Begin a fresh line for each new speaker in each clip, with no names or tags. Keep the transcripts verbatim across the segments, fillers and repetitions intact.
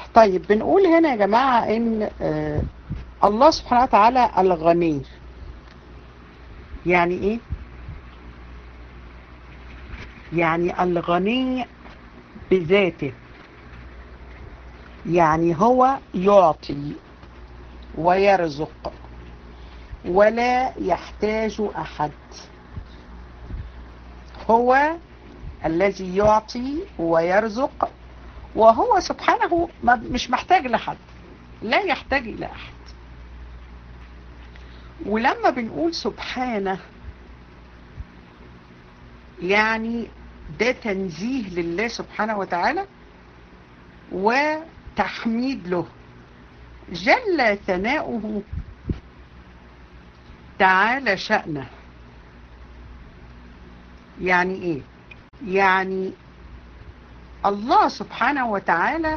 طيب بنقول هنا يا جماعة ان آه الله سبحانه وتعالى الغني. يعني ايه؟ يعني الغني بذاته، يعني هو يعطي ويرزق ولا يحتاج أحد. هو الذي يعطي ويرزق، وهو سبحانه مش محتاج لحد، لا يحتاج إلى أحد. ولما بنقول سبحانه يعني ده تنزيه لله سبحانه وتعالى وتحميد له، جل ثناؤه تعالى شأنه. يعني ايه؟ يعني الله سبحانه وتعالى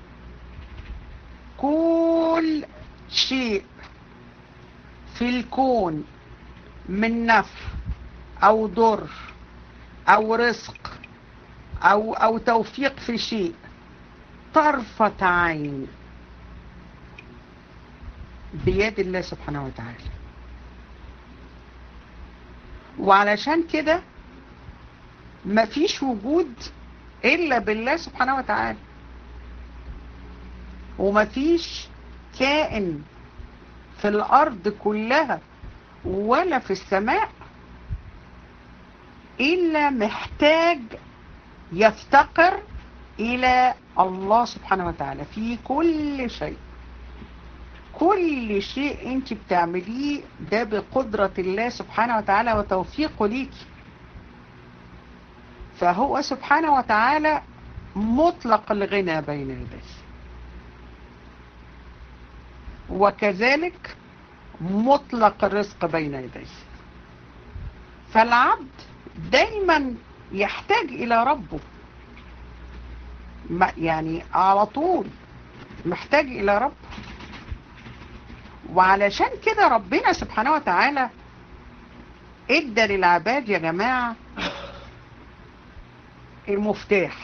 كل شيء في الكون من نفع او ضر او رزق او او توفيق في شيء طرفة عين بيد الله سبحانه وتعالى. وعلشان كده مفيش وجود إلا بالله سبحانه وتعالى، ومفيش كائن في الأرض كلها ولا في السماء إلا محتاج يفتقر إلى الله سبحانه وتعالى في كل شيء. كل شيء انت بتعمليه ده بقدرة الله سبحانه وتعالى وتوفيقه ليكي. فهو سبحانه وتعالى مطلق الغنى بين يديه، وكذلك مطلق الرزق بين يديه. فالعبد دايما يحتاج إلى ربه، يعني على طول محتاج إلى ربه. وعلشان كده ربنا سبحانه وتعالى ادى للعباد يا جماعة المفتاح.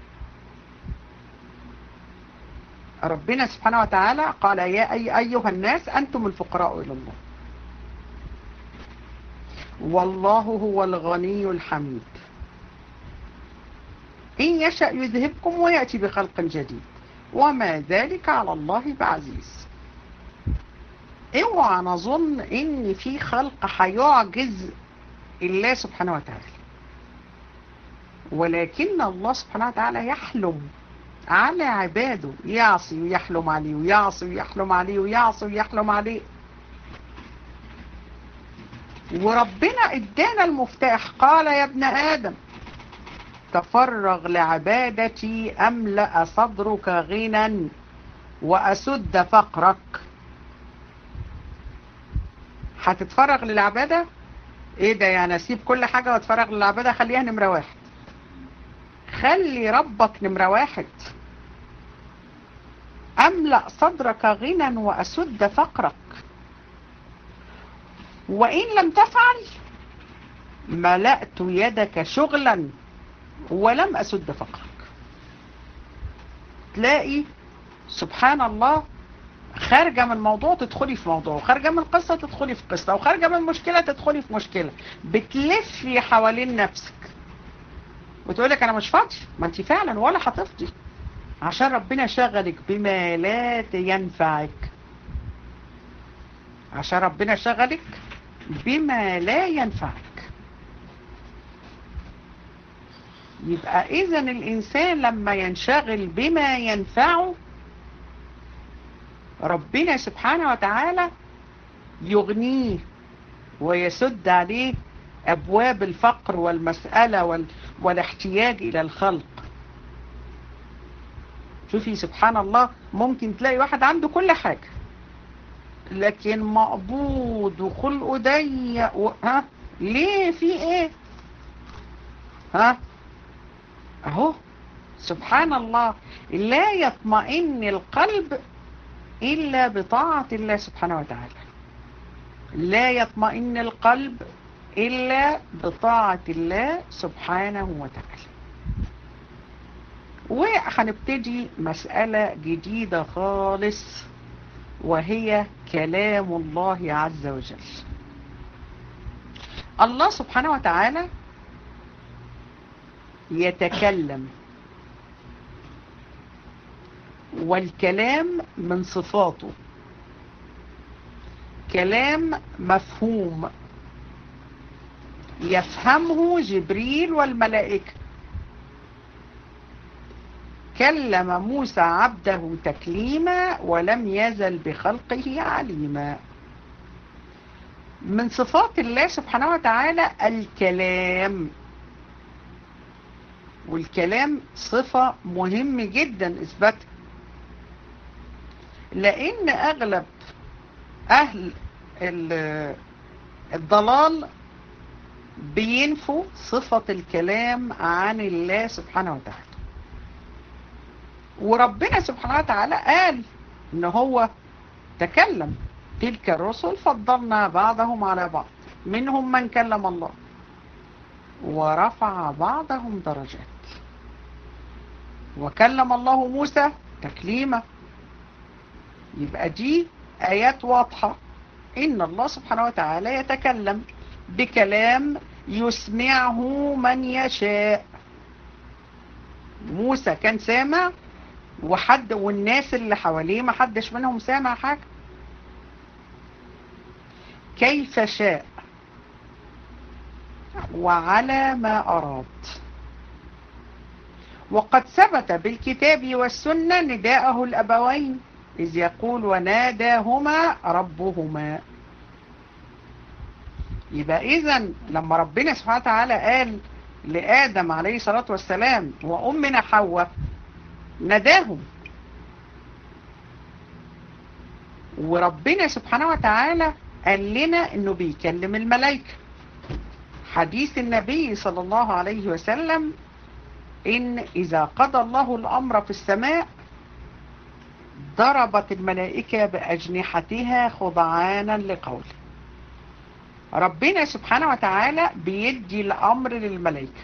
ربنا سبحانه وتعالى قال يا أي أيها الناس أنتم الفقراء إلى الله والله هو الغني الحميد إن يشأ يذهبكم ويأتي بخلق جديد وما ذلك على الله بعزيز. اوعى نظن ان في خلق هيعجز الله سبحانه وتعالى، ولكن الله سبحانه وتعالى يحلم على عباده، يعصي ويحلم عليه ويعصي ويحلم عليه ويعصي ويحلم عليه. وربنا ادانا المفتاح، قال يا ابن آدم تفرغ لعبادتي أملأ صدرك غنى وأسد فقرك. هتتفرغ للعبادة؟ ايه ده يعني اسيب كل حاجة واتفرغ للعبادة؟ خليها نمرة واحد، خلي ربك نمرة واحد. أملأ صدرك غنى وأسد فقرك، وإن لم تفعل ملأت يدك شغلا ولم أسد فقرك. تلاقي سبحان الله خارجة من موضوع تدخلي في موضوع، وخارجة من قصة تدخلي في قصة، وخارجة من مشكلة تدخلي في مشكلة، بتلفي حوالين نفسك وتقولك أنا مش فاضي. ما أنت فعلا ولا هتفضي، عشان ربنا شغلك بما لا ينفعك، عشان ربنا شغلك بما لا ينفعك. يبقى إذا الإنسان لما ينشغل بما ينفعه ربنا سبحانه وتعالى يغنيه ويسد عليه أبواب الفقر والمسألة وال... والاحتياج إلى الخلق. شوفي سبحان الله، ممكن تلاقي واحد عنده كل حاجة لكن مقبوض وخلقه ضيق و... ها ليه؟ في ايه؟ ها اهو سبحان الله، لا يطمئن القلب إلا بطاعة الله سبحانه وتعالى. لا يطمئن القلب إلا بطاعة الله سبحانه وتعالى. وهنبتدي مسألة جديدة خالص، وهي كلام الله عز وجل. الله سبحانه وتعالى يتكلم، والكلام من صفاته، كلام مفهوم يفهمه جبريل والملائكة. كلم موسى عبده تكليما ولم يزل بخلقه عليما. من صفات الله سبحانه وتعالى الكلام، والكلام صفة مهم جدا إثباتها، لأن أغلب أهل الضلال بينفوا صفة الكلام عن الله سبحانه وتعالى. وربنا سبحانه وتعالى قال إن هو تكلم، تلك الرسل فضلنا بعضهم على بعض منهم من كلم الله ورفع بعضهم درجات، وكلم الله موسى تكليما. يبقى دي آيات واضحة إن الله سبحانه وتعالى يتكلم بكلام يسمعه من يشاء. موسى كان سامع، وحد والناس اللي حواليه ما حدش منهم سامع حاجة. كيف شاء وعلى ما أراد. وقد ثبت بالكتاب والسنة نداءه الأبوين إذ يقول وناداهما ربهما. يبقى إذن لما ربنا سبحانه وتعالى قال لآدم عليه الصلاة والسلام وأمنا حواء نداهم، وربنا سبحانه وتعالى قال لنا إنه بيكلم الملائكة. حديث النبي صلى الله عليه وسلم إن إذا قضى الله الأمر في السماء ضربت الملائكة بأجنحتها خضعانا لقوله. ربنا سبحانه وتعالى بيدي الأمر للملائكة.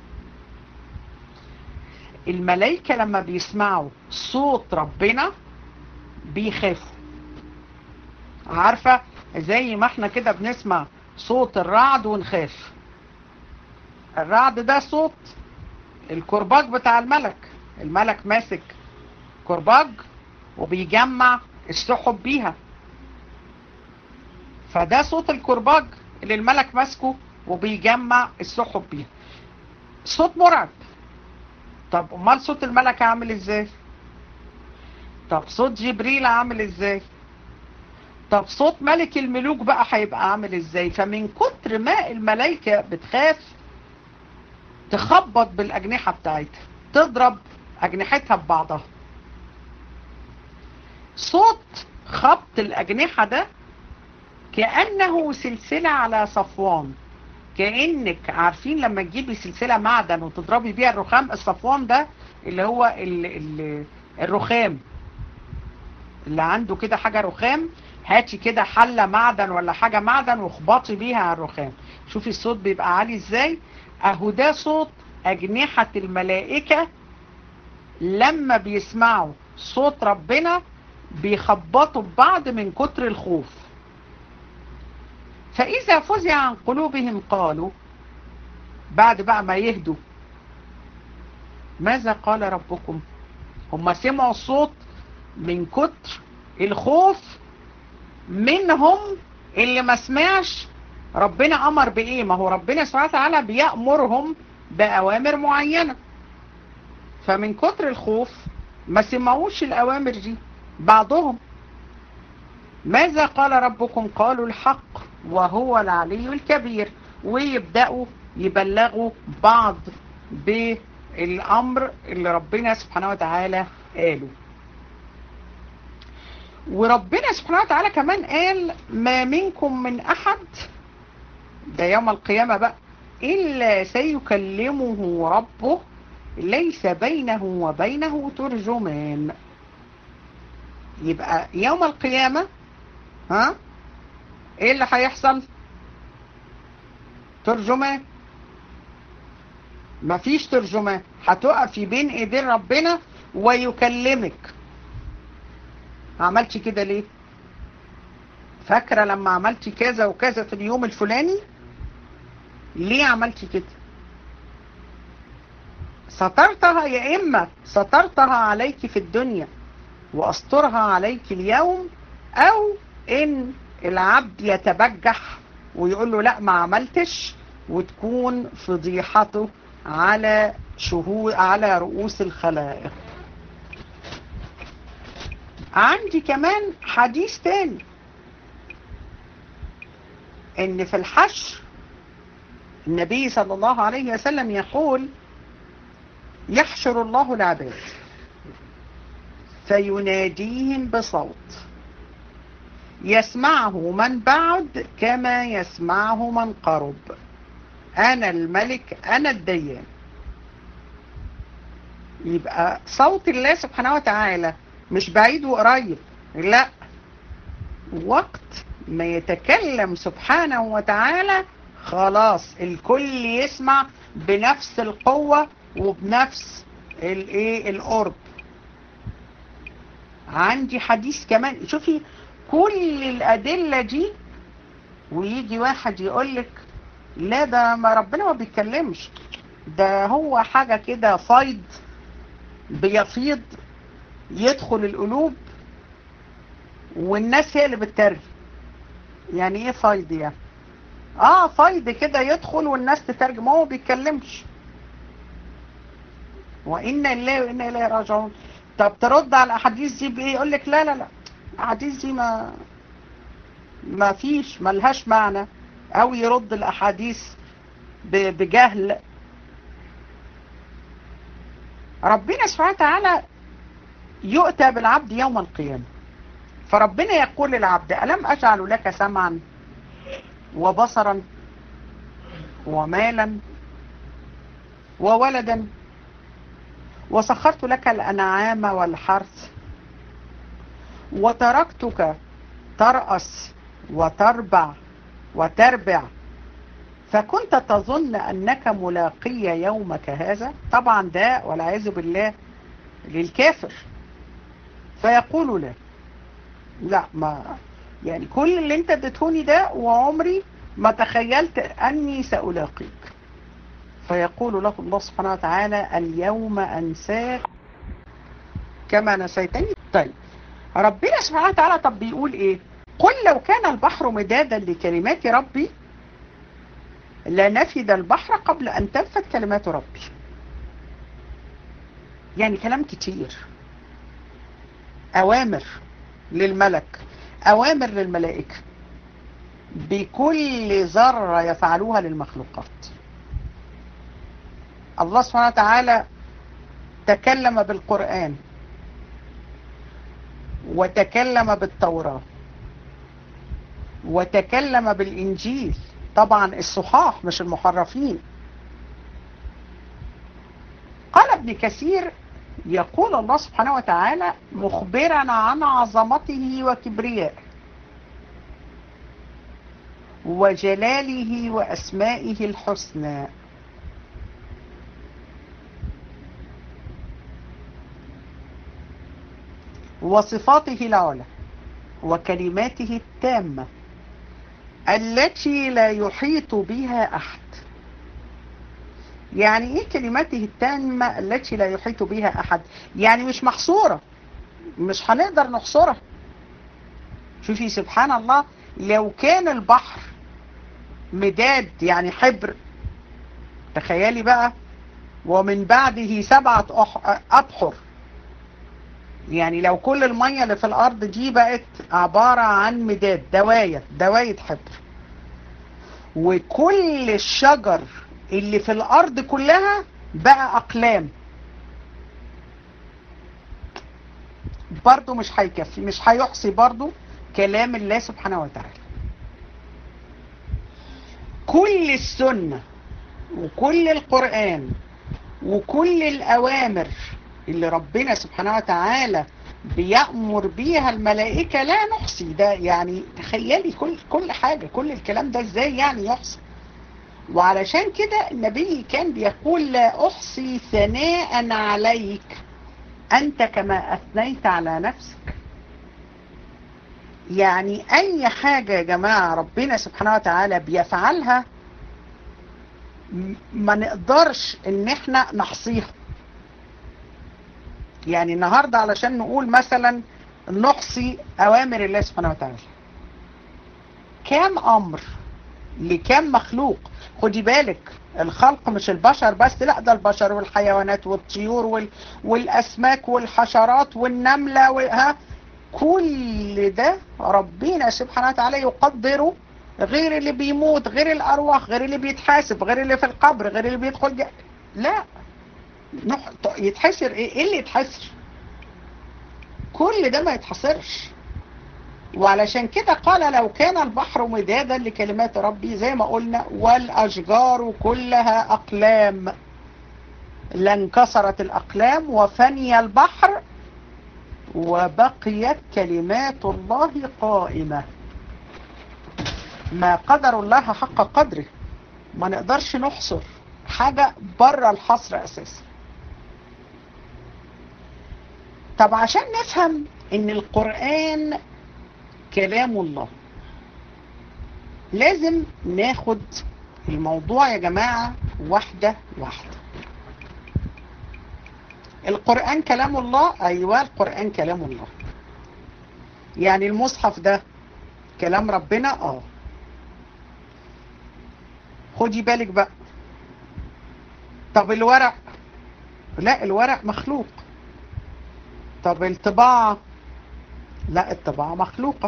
الملائكة لما بيسمعوا صوت ربنا بيخافوا. عارفة زي ما احنا كده بنسمع صوت الرعد ونخاف. الرعد ده صوت الكرباج بتاع الملك. الملك ماسك كرباج وبيجمع السحب بيها، فده صوت الكرباج اللي الملك ماسكه وبيجمع السحب بيها. صوت مرعب. طب امال صوت الملك عامل ازاي؟ طب صوت جبريل عامل ازاي؟ طب صوت ملك الملوك بقى هيبقى عامل ازاي؟ فمن كتر ما الملائكة بتخاف تخبط بالأجنحة بتاعتها، تضرب أجنحتها ببعضها. صوت خبط الأجنحة ده كأنه سلسلة على صفوان. كأنك عارفين لما تجيبي سلسلة معدن وتضربي بيها الرخام، الصفوان ده اللي هو ال ال الرخام اللي عنده كده حاجة رخام، هاتي كده حلة معدن ولا حاجة معدن واخبطي بيها على الرخام، شوفي الصوت بيبقى عالي ازاي. اهو ده صوت أجنحة الملائكة لما بيسمعوا صوت ربنا بيخبطوا ببعض من كتر الخوف. فإذا فزع عن قلوبهم قالوا، بعد بقى ما يهدوا، ماذا قال ربكم؟ هم سمعوا الصوت من كتر الخوف. منهم اللي ما سمعش ربنا أمر بإيه؟ ما هو ربنا سبحانه وتعالى بيأمرهم بأوامر معينة، فمن كتر الخوف ما سمعوش الأوامر دي. بعضهم ماذا قال ربكم؟ قالوا الحق وهو العلي الكبير، ويبدأوا يبلغوا بعض بالأمر اللي ربنا سبحانه وتعالى قاله. وربنا سبحانه وتعالى كمان قال ما منكم من أحد، ده يوم القيامة بقى، إلا سيكلمه ربه ليس بينه وبينه ترجمان. يبقى يوم القيامة ها ايه اللي هيحصل؟ ترجمان. مفيش ترجمان، هتقفي بين ايدين ربنا ويكلمك. عملتي كده ليه؟ فاكرة لما عملتي كذا وكذا في اليوم الفلاني؟ ليه عملتي كده؟ سترتها يا إما سترتها عليك في الدنيا وأسترها عليك اليوم، أو إن العبد يتبجح ويقول له لا ما عملتش، وتكون فضيحته على شهود على رؤوس الخلائق. عندي كمان حديث تاني ان في الحشر النبي صلى الله عليه وسلم يقول: يحشر الله العباد فيناديهم بصوت يسمعه من بعد كما يسمعه من قرب، أنا الملك أنا الديان. يبقى صوت الله سبحانه وتعالى مش بعيد وقريب، لا، وقت ما يتكلم سبحانه وتعالى خلاص الكل يسمع بنفس القوة وبنفس الايه القرب. عندي حديث كمان، شوفي كل الأدلة دي، ويجي واحد يقولك لا ده ما ربنا ما بيتكلمش، ده هو حاجة كده فيض بيفيض يدخل القلوب والناس هي اللي بتترجم. يعني ايه فيض يعني؟ اه فيض كده يدخل والناس تترجم، هو ما بيتكلمش. وإنا لله وإنا إليه راجعون. طب ترد على الأحاديث دي بإيه؟ يقول لك لا لا لا الأحاديث دي ما ما فيش ملهاش معنى، أو يرد الأحاديث بجهل. ربنا سبحانه وتعالى يؤتى بالعبد يوم القيامة، فربنا يقول للعبد: ألم أجعل لك سمعا وبصرا ومالا وولدا وسخرت لك الأنعام والحرث وتركتك ترأس وتربع وتربع فكنت تظن أنك ملاقي يومك هذا. طبعا ده والعياذ بالله للكافر، فيقول له لا، ما يعني كل اللي انت اديتهوني ده وعمري ما تخيلت أني سألاقيك. فيقول له الله سبحانه وتعالى: اليوم أنساك كما نسيتني. طيب ربنا سبحانه وتعالى طب بيقول ايه؟ قل لو كان البحر مدادا لكلمات ربي لنفد البحر قبل أن تنفد كلمات ربي. يعني كلام كتير، أوامر للملك، أوامر للملائكة بكل ذرة يفعلوها للمخلوقات. الله سبحانه وتعالى تكلم بالقرآن وتكلم بالتوراة وتكلم بالإنجيل، طبعا الصحاح مش المحرفين. قال ابن كثير: يقول الله سبحانه وتعالى مخبرا عن عظمته وكبريائه وجلاله وأسمائه الحسنى وصفاته العلى وكلماته التامة التي لا يحيط بها أحد. يعني ايه كلماته التامة التي لا يحيط بها أحد؟ يعني مش محصورة، مش هنقدر نحصرها. شوفي سبحان الله، لو كان البحر مداد يعني حبر، تخيلي بقى، ومن بعده سبعة أبحر، يعني لو كل المية اللي في الأرض دي بقت عبارة عن مداد، دواية دواية حبر، وكل الشجر اللي في الأرض كلها بقى أقلام، برضو مش هيكفي، مش هيحصي برضو كلام الله سبحانه وتعالى. كل السنة وكل القرآن وكل الأوامر اللي ربنا سبحانه وتعالى بيأمر بيها الملائكة لا نحصي. ده يعني تخيلي كل كل حاجة، كل الكلام ده ازاي يعني يحصي؟ وعلشان كده النبي كان بيقول لا أحصي ثناء عليك أنت كما أثنيت على نفسك. يعني أي حاجة يا جماعة ربنا سبحانه وتعالى بيفعلها ما نقدرش إن احنا نحصيها. يعني النهاردة علشان نقول مثلا نحصي أوامر الله سبحانه وتعالى، كام أمر لكام مخلوق. خدي بالك الخلق مش البشر بس، لا ده البشر والحيوانات والطيور وال... والأسماك والحشرات والنملة وها، كل ده ربنا سبحانه وتعالى يقدره، غير اللي بيموت، غير الأرواح، غير اللي بيتحاسب، غير اللي في القبر، غير اللي بيدخل جا... لا نح... يتحسر ايه؟ ايه اللي يتحسر؟ كل ده ما يتحسرش. وعلشان كده قال لو كان البحر مدادا لكلمات ربي زي ما قلنا والأشجار كلها أقلام لانكسرت الأقلام وفني البحر وبقيت كلمات الله قائمة. ما قدر الله حق قدره، ما نقدرش نحصر حاجة بره الحصر أساسا. طب عشان نفهم ان القرآن كلام الله لازم ناخد الموضوع يا جماعة واحدة واحدة. القرآن كلام الله، ايوه القرآن كلام الله. يعني المصحف ده كلام ربنا، اه. خدي بالك بقى. طب الورق؟ لا الورق مخلوق. طب الطباعة؟ لا الطباعة مخلوقة.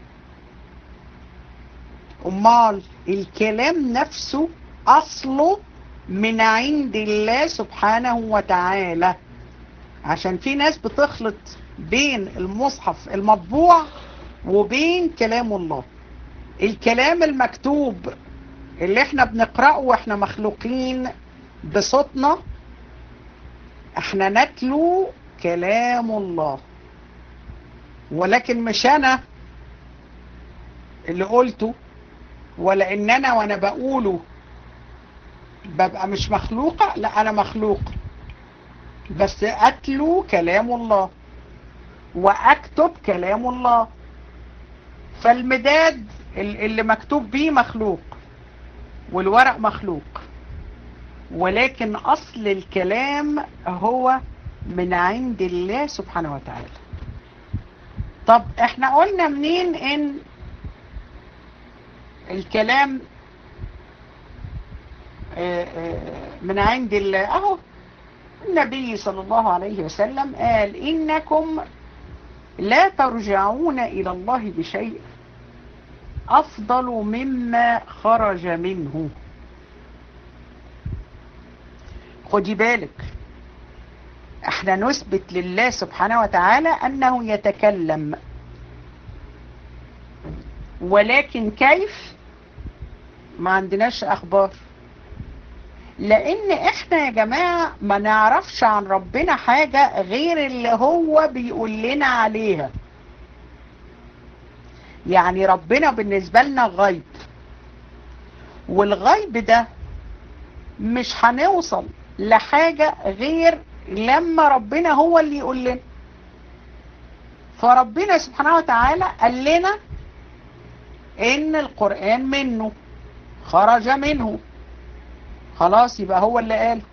امال الكلام نفسه اصله من عند الله سبحانه وتعالى. عشان في ناس بتخلط بين المصحف المطبوع وبين كلام الله. الكلام المكتوب اللي احنا بنقرأه واحنا مخلوقين بصوتنا، احنا نتلو كلام الله، ولكن مش انا اللي قلته، ولا ان انا وانا بقوله ببقى مش مخلوقة. لا انا مخلوق، بس اتلو كلام الله واكتب كلام الله. فالمداد اللي مكتوب بيه مخلوق والورق مخلوق، ولكن اصل الكلام هو من عند الله سبحانه وتعالى. طب احنا قلنا منين ان الكلام من عند الله؟ اهو النبي صلى الله عليه وسلم قال انكم لا ترجعون الى الله بشيء افضل مما خرج منه. خدي بالك، احنا نثبت لله سبحانه وتعالى انه يتكلم، ولكن كيف ما عندناش اخبار. لان احنا يا جماعة ما نعرفش عن ربنا حاجة غير اللي هو بيقول لنا عليها. يعني ربنا بالنسبة لنا غيب، والغيب ده مش هنوصل لحاجة غير لما ربنا هو اللي يقول لنا. فربنا سبحانه وتعالى قال لنا ان القرآن منه، خرج منه، خلاص يبقى هو اللي قال.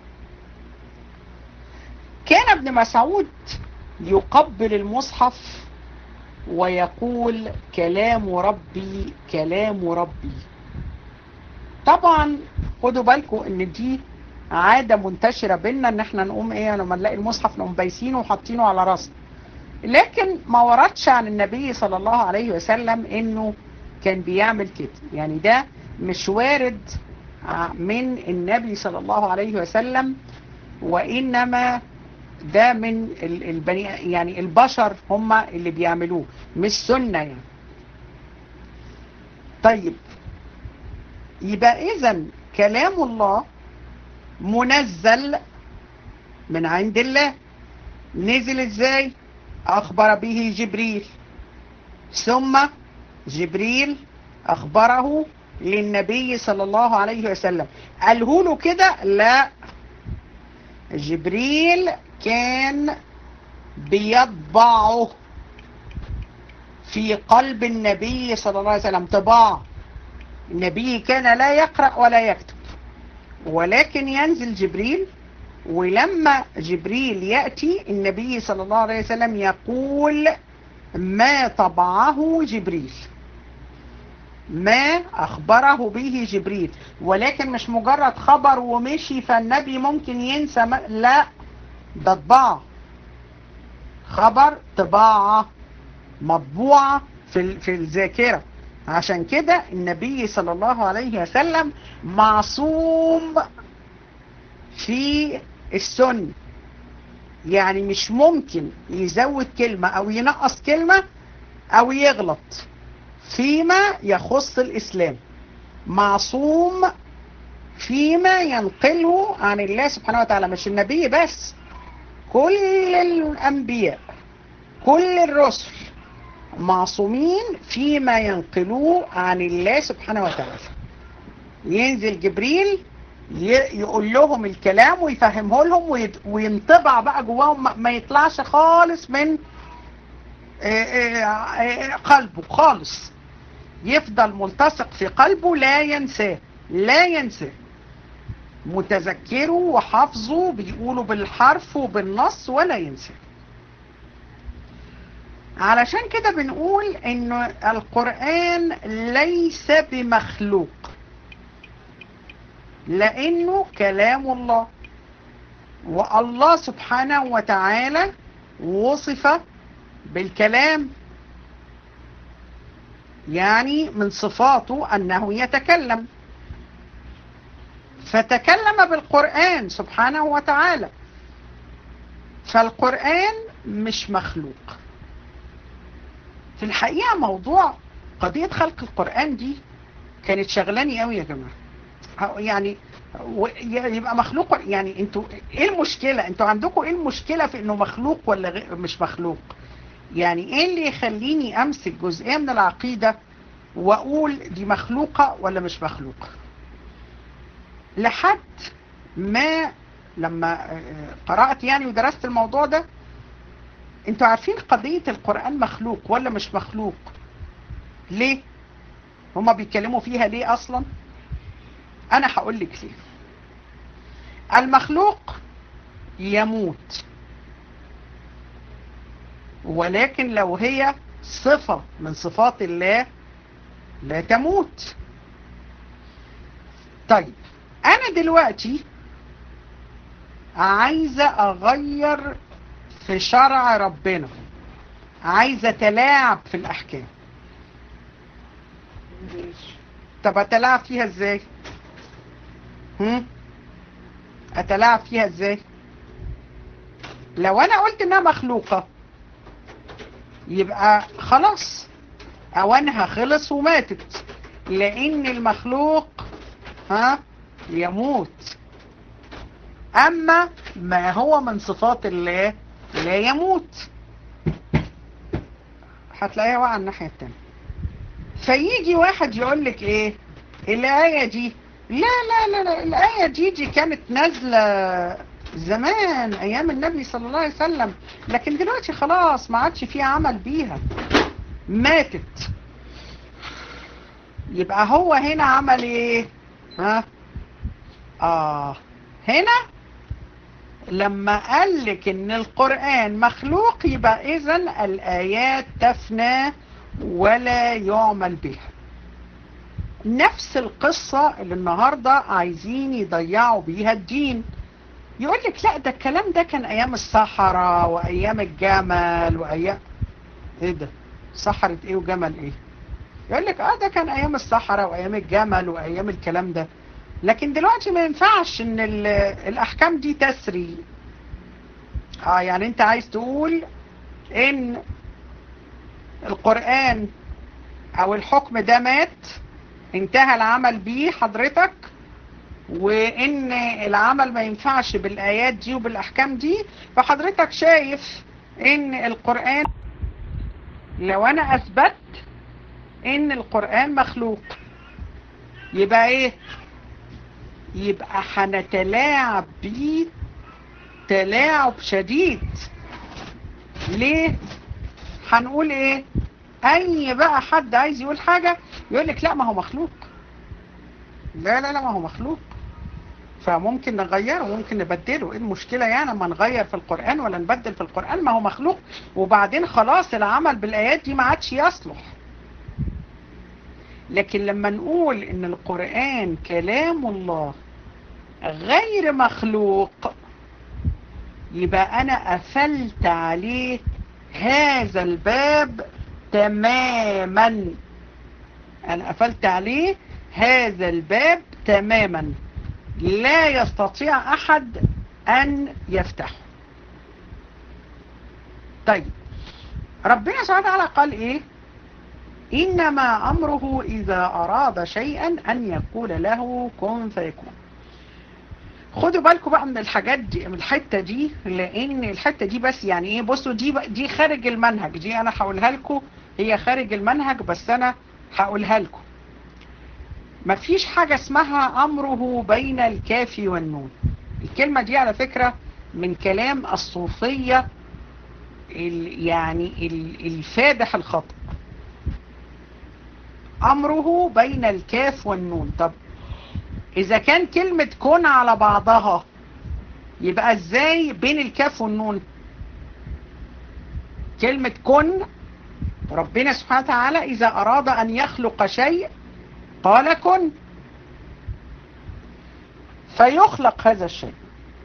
كان ابن مسعود يقبل المصحف ويقول كلام ربي كلام ربي. طبعا خدوا بالكم ان دي عادة منتشرة بينا ان احنا نقوم ايه لما نلاقي المصحف نقوم بايسينه وحاطينه على راسنا، لكن ما وردش عن النبي صلى الله عليه وسلم انه كان بيعمل كده. يعني ده مش وارد من النبي صلى الله عليه وسلم، وإنما ده من البني يعني البشر هم اللي بيعملوه، مش سنة يعني. طيب يبقى إذن كلام الله منزل من عند الله. نزل ازاي؟ أخبر به جبريل، ثم جبريل أخبره للنبي صلى الله عليه وسلم قاله له كده؟ لا، جبريل كان بيطبعه في قلب النبي صلى الله عليه وسلم طباع. النبي كان لا يقرأ ولا يكتب، ولكن ينزل جبريل، ولما جبريل يأتي النبي صلى الله عليه وسلم يقول ما طبعه جبريل، ما أخبره به جبريل، ولكن مش مجرد خبر ومشي فالنبي ممكن ينسى. لا، ده طباعة، خبر طباعة مطبوعة في في الذاكرة. عشان كده النبي صلى الله عليه وسلم معصوم في السن، يعني مش ممكن يزود كلمة أو ينقص كلمة أو يغلط فيما يخص الإسلام. معصوم فيما ينقله عن الله سبحانه وتعالى. مش النبي بس، كل الأنبياء كل الرسل معصومين فيما ينقلوه عن الله سبحانه وتعالى. ينزل جبريل يقول لهم الكلام ويفهمه لهم وينطبع بقى جواهم، ما يطلعش خالص من قلبه خالص، يفضل ملتصق في قلبه، لا ينساه لا ينساه، متذكره وحافظه، بيقولوا بالحرف وبالنص ولا ينساه. علشان كده بنقول ان القرآن ليس بمخلوق، لانه كلام الله، والله سبحانه وتعالى وصف بالكلام، يعني من صفاته انه يتكلم، فتكلم بالقرآن سبحانه وتعالى. فالقرآن مش مخلوق. في الحقيقة موضوع قضية خلق القرآن دي كانت شغلاني قوي يا جماعة. يعني يبقى مخلوق، يعني انتوا ايه المشكلة؟ انتوا عندكم ايه المشكلة في انه مخلوق ولا مش مخلوق؟ يعني ايه اللي يخليني امسك جزئية من العقيدة واقول دي مخلوقة ولا مش مخلوقة؟ لحد ما لما قرأت يعني ودرست الموضوع ده، انتوا عارفين قضية القرآن مخلوق ولا مش مخلوق ليه؟ هما بيتكلموا فيها ليه اصلا؟ انا هقول لك ليه. المخلوق يموت، ولكن لو هي صفة من صفات الله لا تموت. طيب انا دلوقتي عايزة اغير في شرع ربنا، عايزة اتلاعب في الاحكام. طب اتلاعب فيها ازاي؟ هم؟ اتلاعب فيها ازاي؟ لو انا قلت انها مخلوقة يبقى خلاص اوانها خلص وماتت، لان المخلوق ها يموت. اما ما هو من صفات الله لا يموت. هتلاقيها واقعة الناحية التانية. فيجي واحد يقول لك ايه الآية دي؟ لا لا لا لا الآية دي دي كانت نازلة زمان ايام النبي صلى الله عليه وسلم، لكن دلوقتي خلاص ما عادش فيه عمل بيها، ماتت. يبقى هو هنا عمل ايه؟ ها اه هنا لما قال لك ان القرآن مخلوق يبقى اذن الآيات تفنى ولا يعمل بها. نفس القصة اللي النهاردة عايزين يضيعوا بيها الدين. يقول لك لا ده الكلام ده كان ايام السحرة وايام الجمل وايام ايه ده؟ سحرة ايه وجمل ايه؟ يقول لك اه ده كان ايام السحرة وايام الجمل وايام الكلام ده، لكن دلوقتي ما ينفعش ان الاحكام دي تسري. اه يعني انت عايز تقول ان القرآن او الحكم ده مات، انتهى العمل بيه حضرتك، وان العمل ما ينفعش بالايات دي وبالاحكام دي. فحضرتك شايف ان القرآن، لو انا اثبت ان القرآن مخلوق يبقى ايه؟ يبقى هنتلاعب بيه تلاعب شديد. ليه؟ هنقول ايه؟ اي بقى حد عايز يقول حاجة يقول لك لا ما هو مخلوق، لا لا لا ما هو مخلوق، فممكن نغيره وممكن نبدله. ايه المشكلة يعني اما نغير في القرآن ولا نبدل في القرآن؟ ما هو مخلوق، وبعدين خلاص العمل بالآيات دي ما عادش يصلح. لكن لما نقول ان القرآن كلام الله غير مخلوق، يبقى انا قفلت عليه هذا الباب تماما. انا قفلت عليه هذا الباب تماما، لا يستطيع احد ان يفتحه. طيب ربنا سبحانه وتعالى قال ايه؟ انما امره اذا اراد شيئا ان يقول له كن فيكون. خدوا بالكم بقى من الحاجات دي، من الحته دي، لان الحته دي بس يعني ايه، بصوا دي دي خارج المنهج، دي انا هقولها لكم، هي خارج المنهج بس انا هقولها لكم. مفيش حاجه اسمها امره بين الكاف والنون. الكلمه دي على فكره من كلام الصوفيه، يعني الفادح الخطأ. امره بين الكاف والنون. طب اذا كان كلمة كن على بعضها يبقى ازاي بين الكاف والنون؟ كلمة كن، ربنا سبحانه وتعالى اذا اراد ان يخلق شيء قال كن، فيخلق هذا الشيء.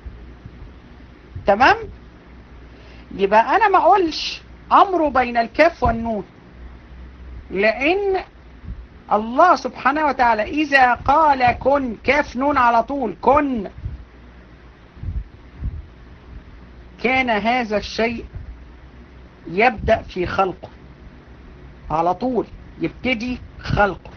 تمام؟ يبقى انا ما اقولش امره بين الكاف والنون، لان الله سبحانه وتعالى إذا قال كن كاف نون على طول كن، كان هذا الشيء يبدأ في خلقه على طول، يبتدي خلقه.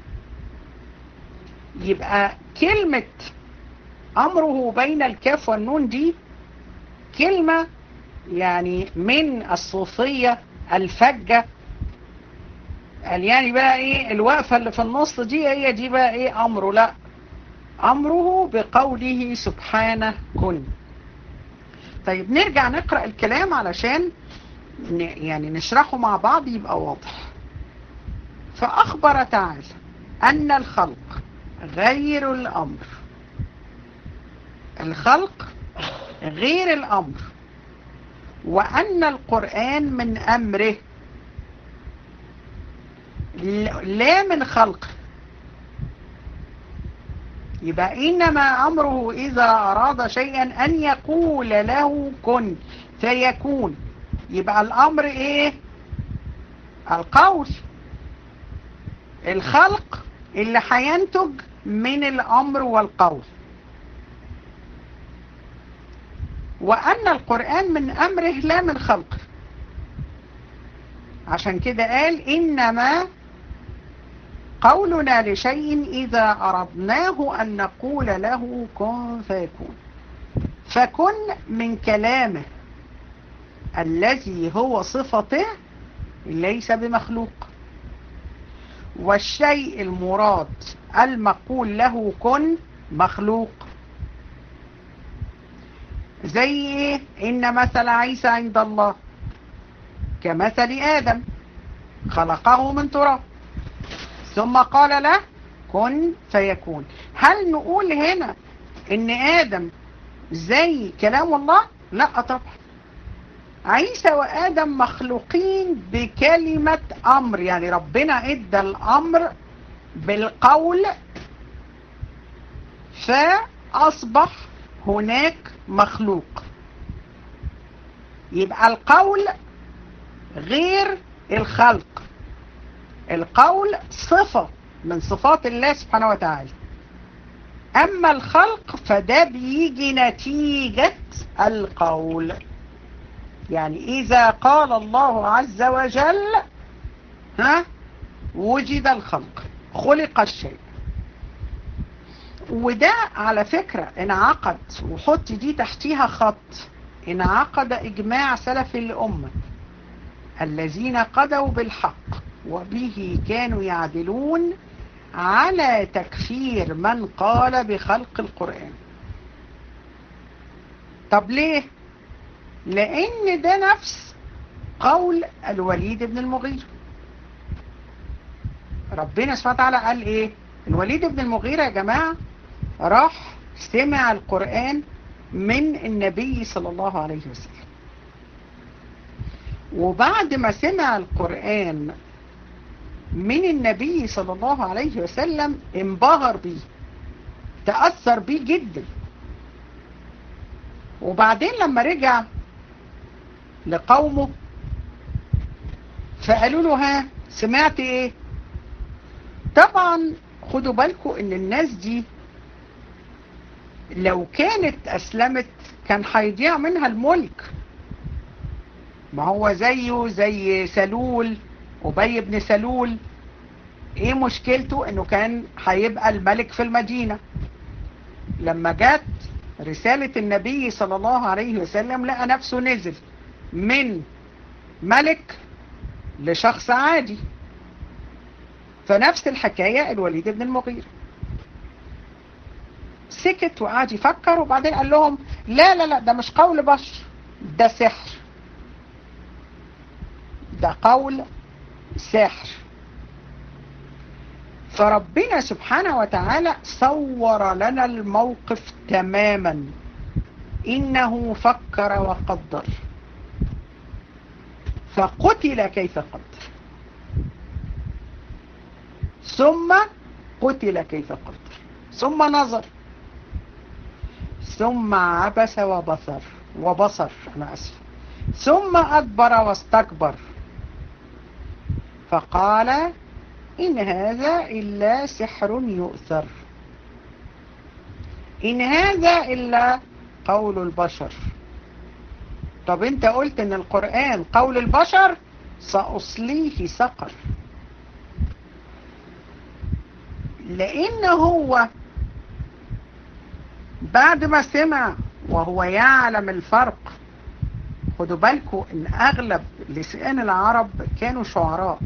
يبقى كلمة أمره بين الكاف والنون دي كلمة يعني من الصوفية الفجة. قال يعني بقى ايه الوقفة اللي في النص دي هي دي بقى ايه امره؟ لا، امره بقوله سبحانه كن. طيب نرجع نقرأ الكلام علشان يعني نشرحه مع بعض يبقى واضح. فأخبر تعالى أن الخلق غير الأمر، الخلق غير الأمر، وأن القرآن من أمره لا من خلقه. يبقى إنما أمره إذا أراد شيئا أن يقول له كن فيكون. يبقى الأمر إيه؟ القول. الخلق اللي هينتج من الأمر والقول. وأن القرآن من أمره لا من خلقه. عشان كده قال إنما قولنا لشيء إذا أردناه أن نقول له كن فيكون. فكن من كلامه الذي هو صفته ليس بمخلوق، والشيء المراد المقول له كن مخلوق. زي إيه؟ إن مثل عيسى عند الله كمثل آدم خلقه من تراب ثم قال له كن فيكون. هل نقول هنا ان آدم زي كلام الله؟ لا طبعا. عيسى وآدم مخلوقين بكلمة أمر، يعني ربنا ادى الأمر بالقول فأصبح هناك مخلوق. يبقى القول غير الخلق. القول صفة من صفات الله سبحانه وتعالى، أما الخلق فده بيجي نتيجة القول. يعني إذا قال الله عز وجل ها وجد الخلق، خلق الشيء. وده على فكرة انعقد، وحط دي تحتيها خط، انعقد إجماع سلف الأمة الذين قضوا بالحق وبه كانوا يعدلون على تكفير من قال بخلق القرآن. طب ليه؟ لأن ده نفس قول الوليد بن المغيرة. ربنا سبحانه وتعالى قال ايه؟ الوليد بن المغيرة يا جماعة راح سمع القرآن من النبي صلى الله عليه وسلم، وبعد ما سمع القرآن من النبي صلى الله عليه وسلم انبهر بيه، تأثر بيه جدا. وبعدين لما رجع لقومه فقالوا له ها سمعت ايه؟ طبعا خدوا بالكم ان الناس دي لو كانت اسلمت كان هيضيع منها الملك. ما هو زيه زي سلول، أبي بن سلول، ايه مشكلته؟ انه كان هيبقى الملك في المدينة. لما جت رسالة النبي صلى الله عليه وسلم لقى نفسه نزل من ملك لشخص عادي. فنفس الحكاية الوليد بن المغيرة سكت وقعد يفكر، وبعدين قال لهم لا لا لا، ده مش قول بشر، ده سحر، ده قول سحر. فربنا سبحانه وتعالى صور لنا الموقف تماما. إنه فكر وقدر فقتل كيف قدر، ثم قتل كيف قدر، ثم نظر، ثم عبس وبصر وبصر أنا أسف، ثم أدبر واستكبر فقال إن هذا إلا سحر يؤثر، إن هذا إلا قول البشر. طب أنت قلت إن القرآن قول البشر، سأصليه سقر. لأن هو بعد ما سمع وهو يعلم الفرق. خدوا بالكم إن أغلب لسان العرب كانوا شعراء،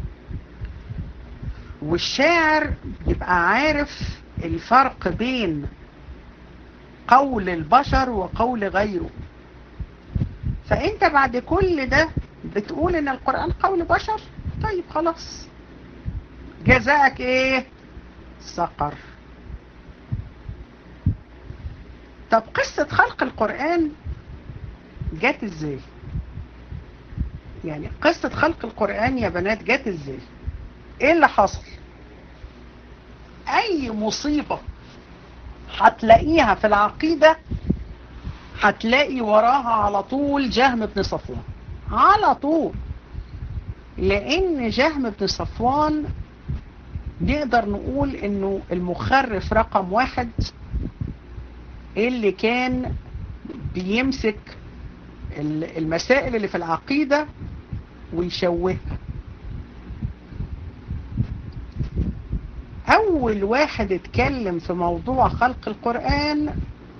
والشاعر يبقى عارف الفرق بين قول البشر وقول غيره. فأنت بعد كل ده بتقول إن القرآن قول بشر؟ طيب خلاص، جزاءك إيه؟ سقر. طب قصة خلق القرآن جات إزاي؟ يعني قصة خلق القرآن يا بنات جات إزاي؟ إيه اللي حصل؟ أي مصيبة هتلاقيها في العقيدة هتلاقي وراها على طول جهم بن صفوان، على طول. لأن جهم بن صفوان نقدر نقول إنه المخرف رقم واحد اللي كان بيمسك المسائل اللي في العقيدة ويشوهها. أول واحد اتكلم في موضوع خلق القرآن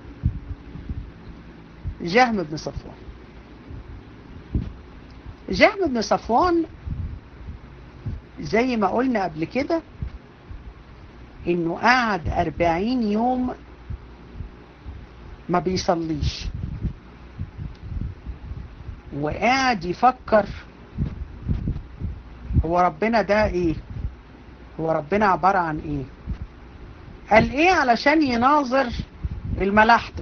جهم بن صفوان. جهم بن صفوان زي ما قلنا قبل كده إنه قعد أربعين يوم ما بيصليش، وقاعد يفكر هو ربنا ده ايه، هو ربنا عبارة عن ايه. قال ايه علشان يناظر الملاحدة.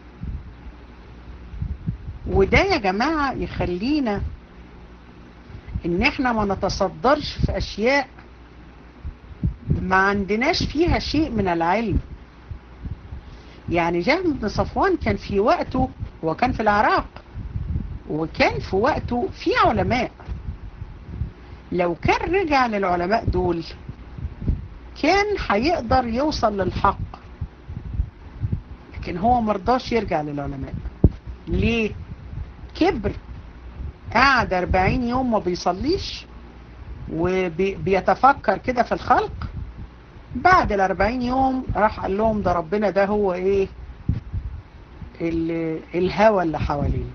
وده يا جماعة يخلينا ان احنا ما نتصدرش في اشياء ما عندناش فيها شيء من العلم. يعني جهم بن صفوان كان في وقته، وكان في العراق، وكان في وقته في علماء. لو كان رجع للعلماء دول كان هيقدر يوصل للحق، لكن هو مرضاش يرجع للعلماء. ليه؟ كبر. قعد أربعين يوم ما بيصليش وبيتفكر كده في الخلق. بعد الأربعين يوم راح قال لهم ده ربنا ده هو ايه؟ الهوى اللي حواليه.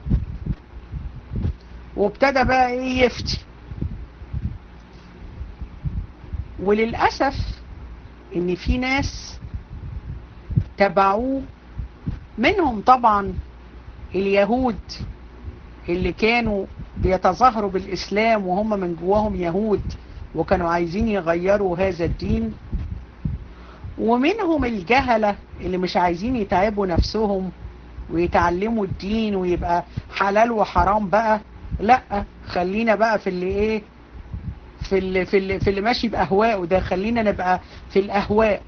وابتدى بقى ايه؟ يفتي. وللأسف ان في ناس تبعوه، منهم طبعا اليهود اللي كانوا بيتظاهروا بالإسلام وهم من جواهم يهود وكانوا عايزين يغيروا هذا الدين، ومنهم الجهلة اللي مش عايزين يتعبوا نفسهم ويتعلموا الدين ويبقى حلال وحرام بقى، لا خلينا بقى في اللي ايه، في اللي, في اللي, في اللي ماشي بأهواء، وده خلينا نبقى في الأهواء.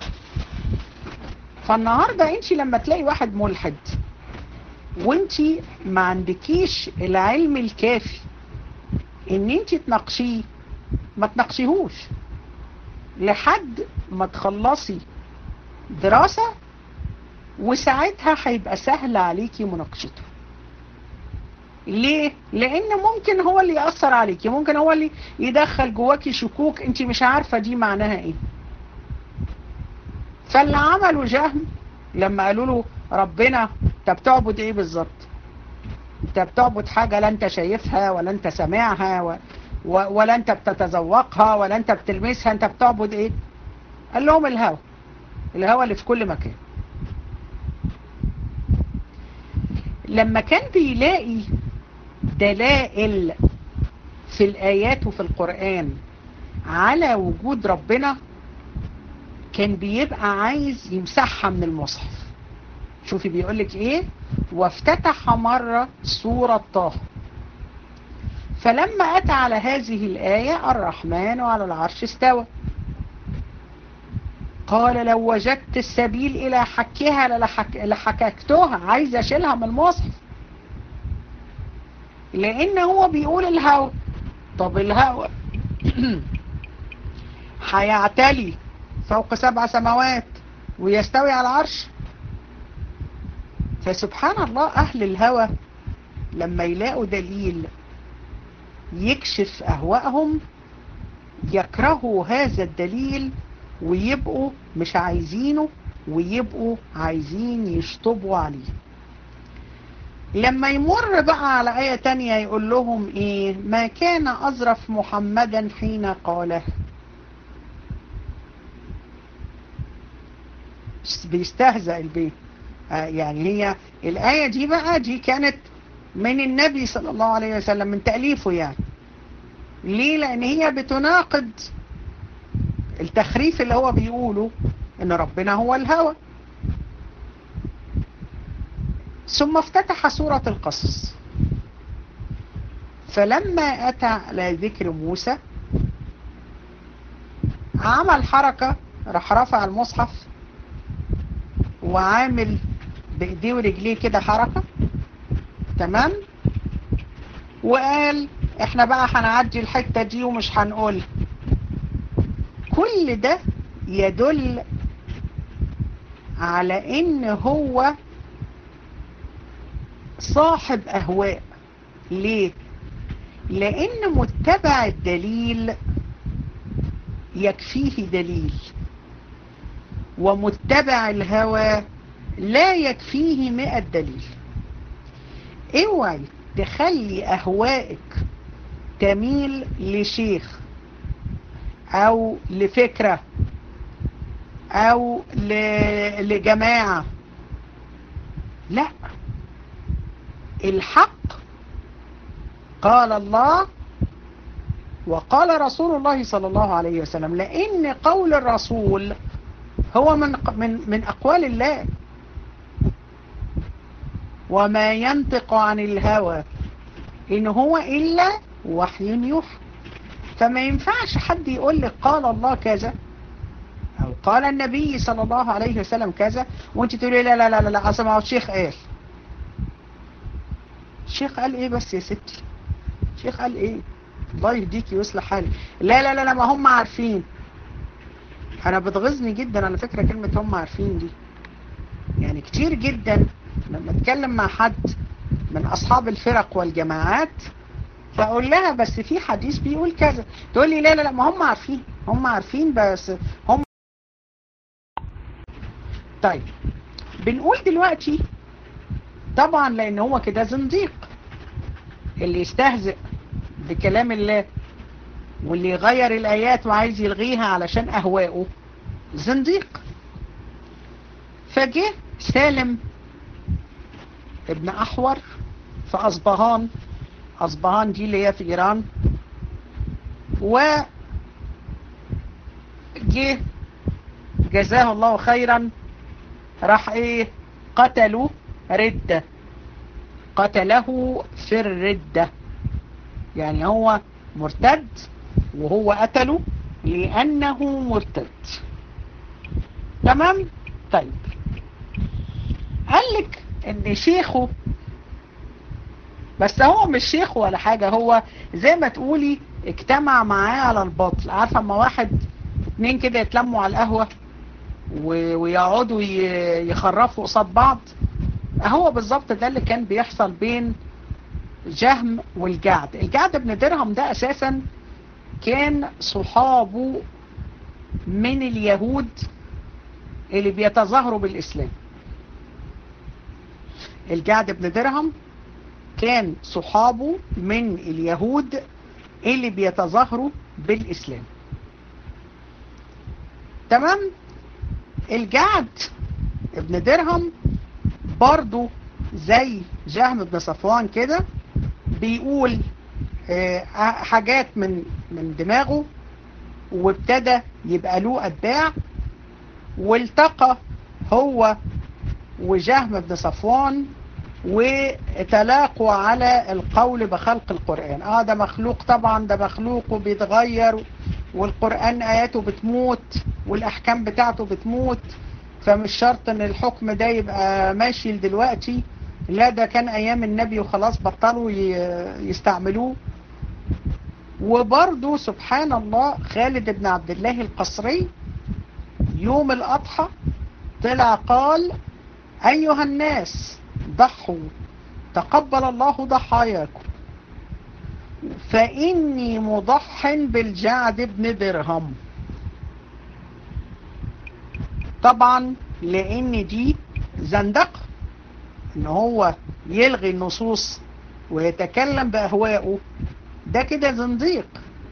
فالنهاردة انت لما تلاقي واحد ملحد وانت ما عندكيش العلم الكافي ان انت تناقشيه، ما تناقشيهوش لحد ما تخلصي دراسة، وساعتها هيبقى سهل عليكي مناقشته. ليه؟ لان ممكن هو اللي يأثر عليكي، ممكن هو اللي يدخل جواكي شكوك انت مش عارفة دي معناها ايه. فاللي عملوا جهم لما قالوا له ربنا انت بتعبد ايه بالظبط؟ انت بتعبد حاجة لا انت شايفها ولا انت سامعها و... و... ولا انت بتتذوقها ولا انت بتلمسها، انت بتعبد ايه؟ قال لهم الهوى، الهوى اللي في كل مكان. لما كان بيلاقي دلائل في الآيات وفي القرآن على وجود ربنا كان بيبقى عايز يمسحها من المصحف. شوفي بيقولك ايه، وافتتح مرة سورة طه، فلما أتى على هذه الآية الرحمن على العرش استوى، قال لو وجدت السبيل إلى حكها لحك... لحككتها، عايز أشيلها من المصحف لأن هو بيقول الهوى. طب الهوى هيعتلي فوق سبع سماوات ويستوي على العرش؟ فسبحان الله أهل الهوى لما يلاقوا دليل يكشف أهواءهم يكرهوا هذا الدليل ويبقوا مش عايزينه، ويبقوا عايزين يشطبوا عليه. لما يمر بقى على آية تانية يقول لهم ايه، ما كان أظرف محمدا حين قاله. بيستهزأ البيت. آه يعني هي الآية دي بقى دي كانت من النبي صلى الله عليه وسلم، من تأليفه يعني. ليه؟ لأن هي بتناقض التخريف اللي هو بيقوله ان ربنا هو الهوى. ثم افتتح سورة القصص، فلما أتى على ذكر موسى عمل حركة، راح رفع المصحف وعامل بإيديه ورجليه كده حركة، تمام، وقال احنا بقى هنعدي الحتة دي ومش هنقول. كل ده يدل على ان هو صاحب اهواء. ليه؟ لان متبع الدليل يكفيه دليل، ومتبع الهوى لا يكفيه مئة دليل. اوعي تخلي اهوائك تميل لشيخ او لفكرة او لجماعة، لا، الحق قال الله وقال رسول الله صلى الله عليه وسلم، لأن قول الرسول هو من من من أقوال الله، وما ينطق عن الهوى إن هو إلا وحي يوحى. فما ينفعش حد يقول لك قال الله كذا أو قال النبي صلى الله عليه وسلم كذا وانت تقولي لا لا لا لا لا أصلا الشيخ قال. الشيخ قال ايه بس يا ستي؟ الشيخ قال ايه؟ الله يهديكي ويصلح حالي. لا لا لا لا ما هم عارفين. انا بتغيظني جدا على فكرة كلمة هم عارفين دي. يعني كتير جدا لما اتكلم مع حد من اصحاب الفرق والجماعات فاقول لها بس في حديث بيقول كذا، تقول لي لا لا لا ما هم عارفين، هم عارفين بس هم. طيب بنقول دلوقتي طبعا لان هو كده زنديق اللي يستهزئ بكلام الله واللي يغير الايات وعايز يلغيها علشان اهواءه، زنديق. فجه سالم ابن أحور في أصبهان، أصبهان دي اللي هي في إيران، وجه جزاه الله خيرا راح ايه قتلوا ردة، قتله في الردة، يعني هو مرتد وهو قتله لأنه مرتد. تمام. طيب قالك ان شيخه، بس هو مش شيخ ولا حاجة، هو زي ما تقولي اجتمع معاه على الباطل. عارفة اما واحد اتنين كده يتلموا على القهوة ويقعدوا يخرفوا قصاد بعض، هو بالظبط ده اللي كان بيحصل بين جهم والجعد. الجعد بن درهم ده اساسا كان صحابه من اليهود اللي بيتظاهروا بالاسلام. الجعد بن درهم كان صحابه من اليهود اللي بيتظاهروا بالاسلام. تمام. الجعد ابن درهم برضو زي جهم بن صفوان كده بيقول حاجات من من دماغه، وابتدى يبقى له اتباع، والتقى هو وجهم بن صفوان وتلاقوا على القول بخلق القرآن. اه ده مخلوق، طبعا ده مخلوق وبيتغير، والقرآن آياته بتموت والأحكام بتاعته بتموت، فمش شرط ان الحكم ده يبقى ماشي دلوقتي، لا ده كان ايام النبي وخلاص بطلوا يستعملوه. وبرضو سبحان الله خالد بن عبد الله القصري يوم الأضحى طلع قال أيها الناس ضحوا تقبل الله ضحاياكم فإني مضح بالجعد بن درهم. طبعا لأن دي زندقة، ان هو يلغي النصوص ويتكلم بأهوائه، ده كده زنديق.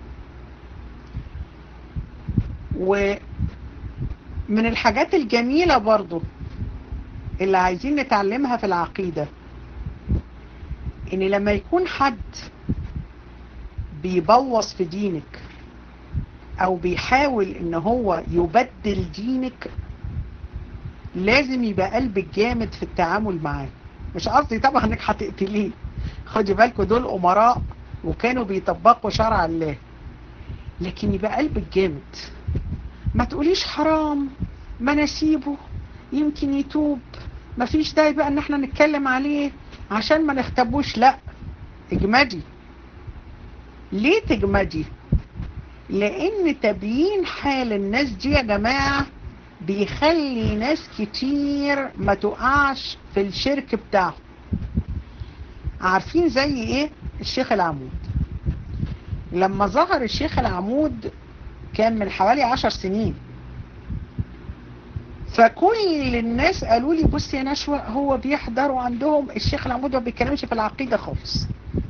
ومن الحاجات الجميلة برضو اللي عايزين نتعلمها في العقيدة، ان لما يكون حد بيبوظ في دينك او بيحاول ان هو يبدل دينك، لازم يبقى قلبك جامد في التعامل معاه. مش قصدي طبعا انك هتقتليه، خدي بالكوا دول امراء وكانوا بيطبقوا شرع الله، لكن يبقى قلبك جامد. ما تقوليش حرام، ما نسيبه يمكن يتوب، ما فيش داعي بقى ان احنا نتكلم عليه عشان ما نختبوش. لا، اجمدي. ليه تجمدي؟ لان تبيين حال الناس دي يا جماعة بيخلي ناس كتير ما تقعش في الشرك بتاعه. عارفين زي ايه؟ الشيخ العمود. لما ظهر الشيخ العمود كان من حوالي عشر سنين، فكل الناس قالوا لي بصي يا نشوى هو بيحضروا عندهم الشيخ العمود ما بيتكلمش في العقيدة خالص،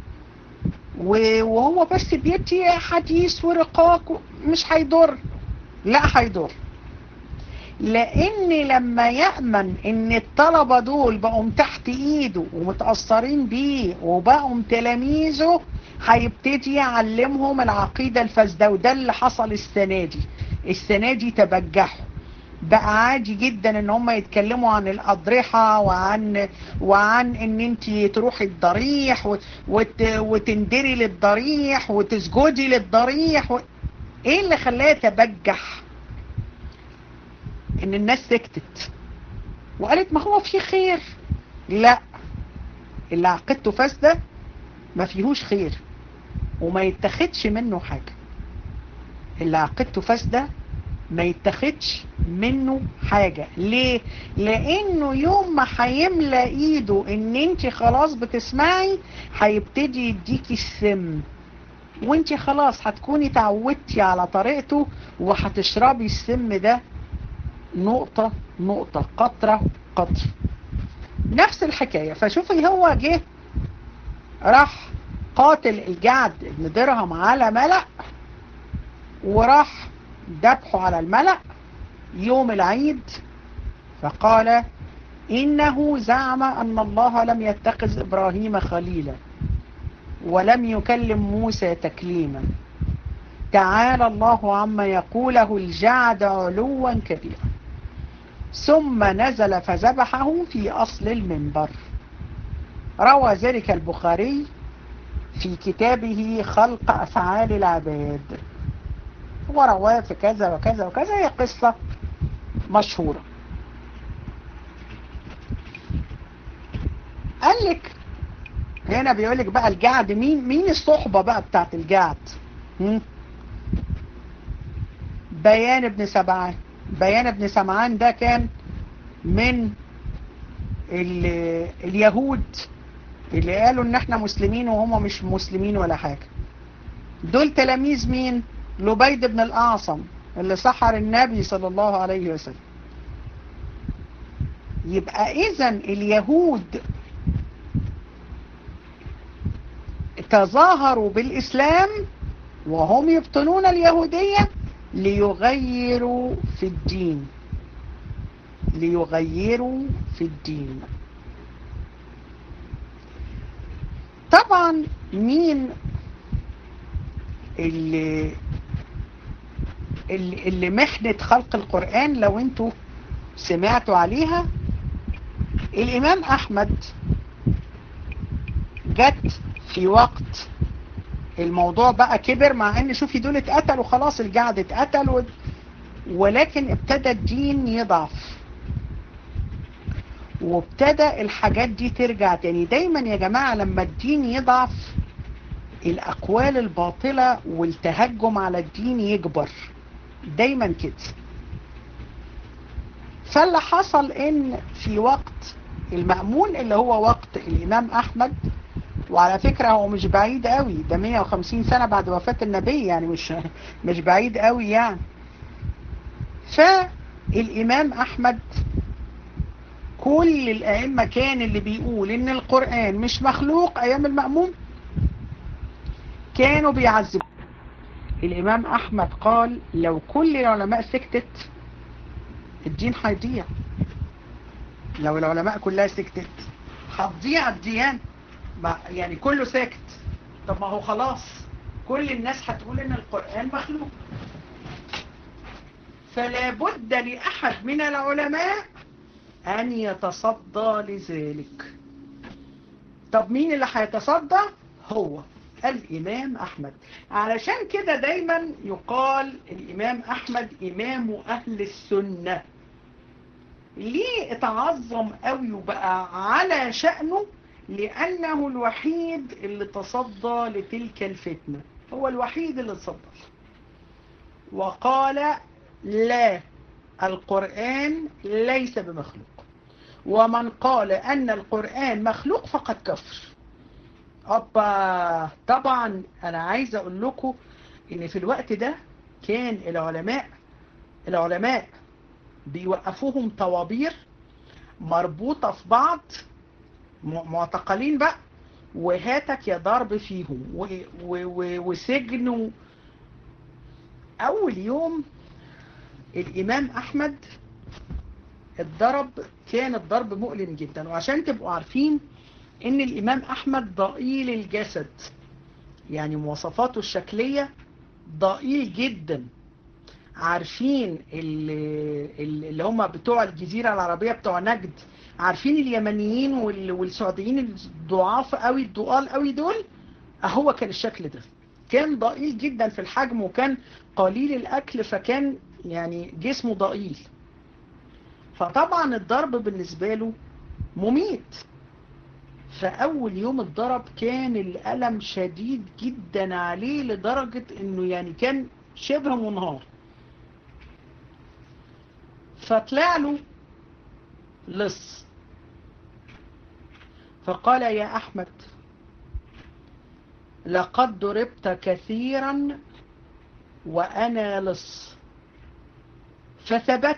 وهو بس بيدي حديث ورقاق، مش هيضر. لا هيضر، لان لما يأمن ان الطلبة دول بقوا تحت ايده ومتأثرين بيه وبقوا تلاميذه، هيبتدي يعلمهم العقيدة الفاسدة. وده اللي حصل السنة دي. السنة دي تبجحوا، بقى عادي جدا ان هم يتكلموا عن الاضرحة وعن وعن ان انت تروحي الضريح وت... وتندري للضريح وتسجدي للضريح و... ايه اللي خلاه يتبجح؟ ان الناس سكتت وقالت ما هو في خير. لا، اللي عقيدته فاسدة ما فيهوش خير وما يتخدش منه حاجة. اللي عقيدته فاسدة ما يتخدش منه حاجة. ليه؟ لانه يوم ما هيملى ايده ان انت خلاص بتسمعي، هيبتدي يديكي السم، وانت خلاص هتكوني تعودتي على طريقته وهتشربي السم ده نقطة نقطة، قطرة قطر. نفس الحكاية. فشوفي هو جه راح قاتل الجعد بن درهم على ملأ، وراح ذبحه على الملأ، يوم العيد فقال إنه زعم أن الله لم يتخذ إبراهيم خليلا ولم يكلم موسى تكليما، تعالى الله عما يقوله الجعد علوا كبيرا، ثم نزل فذبحه في أصل المنبر. روى ذلك البخاري في كتابه خلق أفعال العباد، ورواه في كذا وكذا وكذا. هي قصة مشهورة. قال لك هنا بيقول لك بقى الجعد مين مين الصحبة بقى بتاعت الجعد؟ بيان ابن سمعان. بيان ابن سمعان ده كان من اليهود اللي قالوا ان احنا مسلمين وهم مش مسلمين ولا حاجة. دول تلاميذ مين؟ لبيد بن الأعصم اللي سحر النبي صلى الله عليه وسلم. يبقى اذن اليهود تظاهروا بالإسلام وهم يبطنون اليهودية ليغيروا في الدين ليغيروا في الدين. طبعا مين اللي اللي, اللي محنة خلق القرآن لو انتوا سمعتوا عليها؟ الإمام أحمد جت في وقت الموضوع بقى كبر، مع ان شوفي دول اتقتلوا خلاص، الجعد اتقتل، ولكن ابتدى الدين يضعف وابتدى الحاجات دي ترجع تاني. دايما يا جماعة لما الدين يضعف الأقوال الباطلة والتهجم على الدين يكبر، دايما كده. فاللي حصل ان في وقت المأمون اللي هو وقت الإمام أحمد، وعلى فكرة هو مش بعيد قوي، ده مية وخمسين سنة بعد وفاة النبي، يعني مش مش بعيد قوي يعني. فالإمام أحمد كل الأئمة كان اللي بيقول إن القرآن مش مخلوق أيام المأمون كانوا بيعذبوا. الإمام أحمد قال لو كل العلماء سكتت الدين هيضيع، لو العلماء كلها سكتت هتضيع الديانة، يعني كله ساكت. طب ما هو خلاص كل الناس هتقول ان القرآن مخلوق، فلا بد لأحد من العلماء ان يتصدى لذلك. طب مين اللي هيتصدى؟ هو الإمام أحمد. علشان كده دايما يقال الإمام أحمد إمام أهل السنة. ليه اتعظم قوي وبقى على شأنه؟ لأنه الوحيد اللي تصدى لتلك الفتنة، هو الوحيد اللي تصدى وقال لا، القرآن ليس بمخلوق، ومن قال أن القرآن مخلوق فقد كفر. أبا طبعا أنا عايز أقول لكم إن في الوقت ده كان العلماء العلماء بيوقفوهم طوابير مربوطة في بعض، معتقلين بقى، وهاتك يا ضرب فيهم وسجن. أول يوم الإمام أحمد الضرب كان الضرب مؤلم جدا. وعشان تبقوا عارفين إن الإمام أحمد ضئيل الجسد، يعني مواصفاته الشكلية ضئيل جدا. عارفين اللي, اللي هم بتوع الجزيرة العربية بتوع نجد، عارفين اليمنيين والسعوديين الضعاف قوي الضؤال قوي دول، هو كان الشكل ده، كان ضئيل جدا في الحجم وكان قليل الأكل، فكان يعني جسمه ضئيل. فطبعا الضرب بالنسبة له مميت. فأول يوم الضرب كان الألم شديد جدا عليه لدرجة انه يعني كان شبه منهار. فطلع له لص فقال يا أحمد لقد ضربت كثيرا وأنا لص، فثبت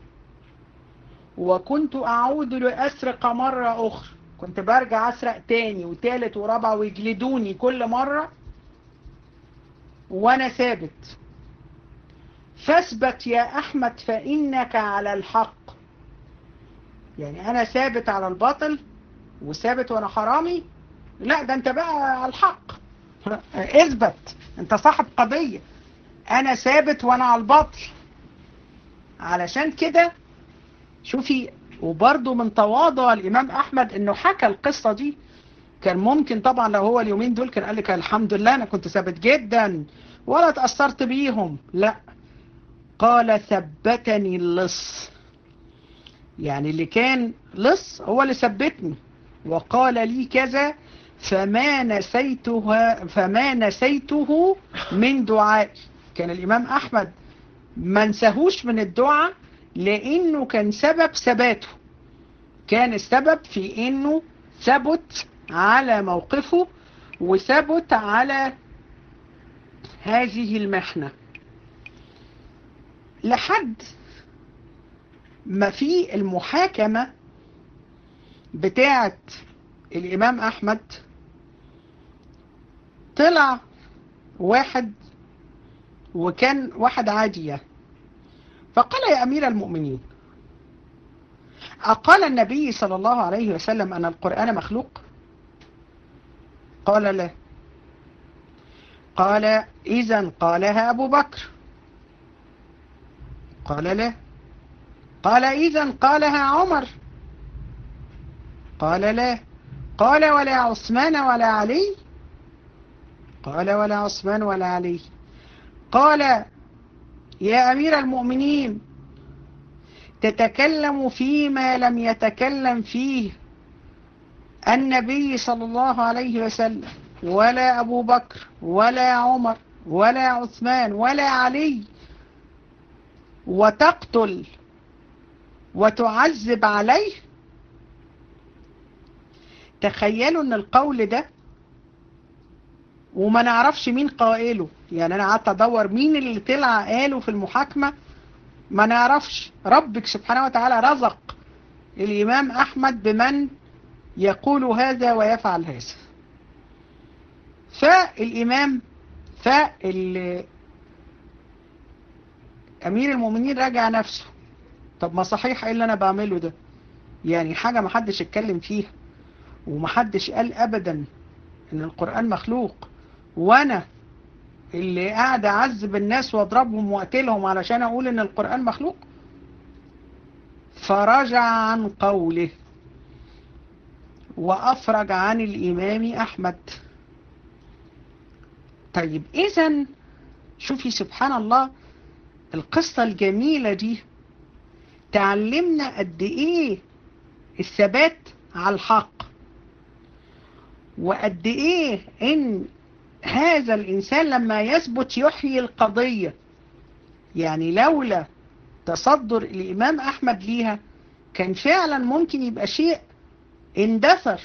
وكنت أعود لأسرق مرة أخرى، كنت برجع أسرق تاني وتالت ورابع ويجلدوني كل مرة وأنا ثابت. فاثبت يا أحمد فإنك على الحق. يعني أنا ثابت على الباطل وثابت وأنا حرامي؟ لا، ده أنت بقى على الحق. اثبت، أنت صاحب قضية. أنا ثابت وأنا على الباطل. علشان كده شوفي، وبرضه من تواضع الإمام أحمد إنه حكى القصة دي. كان ممكن طبعا لو هو اليومين دول كان قال لك الحمد لله أنا كنت ثابت جدا ولا تأثرت بيهم. لا، قال ثبتني اللص. يعني اللي كان لص هو اللي ثبتني وقال لي كذا، فما نسيتها فما نسيته من دعائي. كان الإمام أحمد ما نساهوش من الدعاء لأنه كان سبب ثباته. كان السبب في أنه ثبت على موقفه وثبت على هذه المحنة لحد ما في المحاكمة بتاعة الإمام أحمد طلع واحد، وكان واحد عادية، فقال يا أمير المؤمنين، أقال النبي صلى الله عليه وسلم أن القرآن مخلوق؟ قال لا. قال إذن قالها أبو بكر؟ قال لا. قال إذن قالها عمر؟ قال لا. قال ولا عثمان ولا علي؟ قال ولا عثمان ولا علي. قال يا أمير المؤمنين، تتكلم فيما لم يتكلم فيه النبي صلى الله عليه وسلم ولا أبو بكر ولا عمر ولا عثمان ولا علي، وتقتل وتعذب عليه؟ تخيلوا ان القول ده وما نعرفش مين قائله. يعني انا قعدت ادور مين اللي طلع قاله في المحاكمة، ما نعرفش. ربك سبحانه وتعالى رزق الامام احمد بمن يقول هذا ويفعل هذا. فالامام فال امير المؤمنين راجع نفسه. طب ما صحيح ايه اللي انا بعمله ده؟ يعني حاجة ما حدش اتكلم فيها وما حدش قال ابدا ان القرآن مخلوق، وانا اللي قاعد اعذب الناس واضربهم واقتلهم علشان اقول ان القرآن مخلوق. فرجع عن قوله وافرج عن الامام احمد. طيب اذن شوفي سبحان الله، القصة الجميلة دي تعلمنا قد ايه الثبات على الحق، وقد ايه ان هذا الانسان لما يثبت يحيي القضية. يعني لولا تصدر الامام احمد ليها كان فعلا ممكن يبقى شيء اندثر،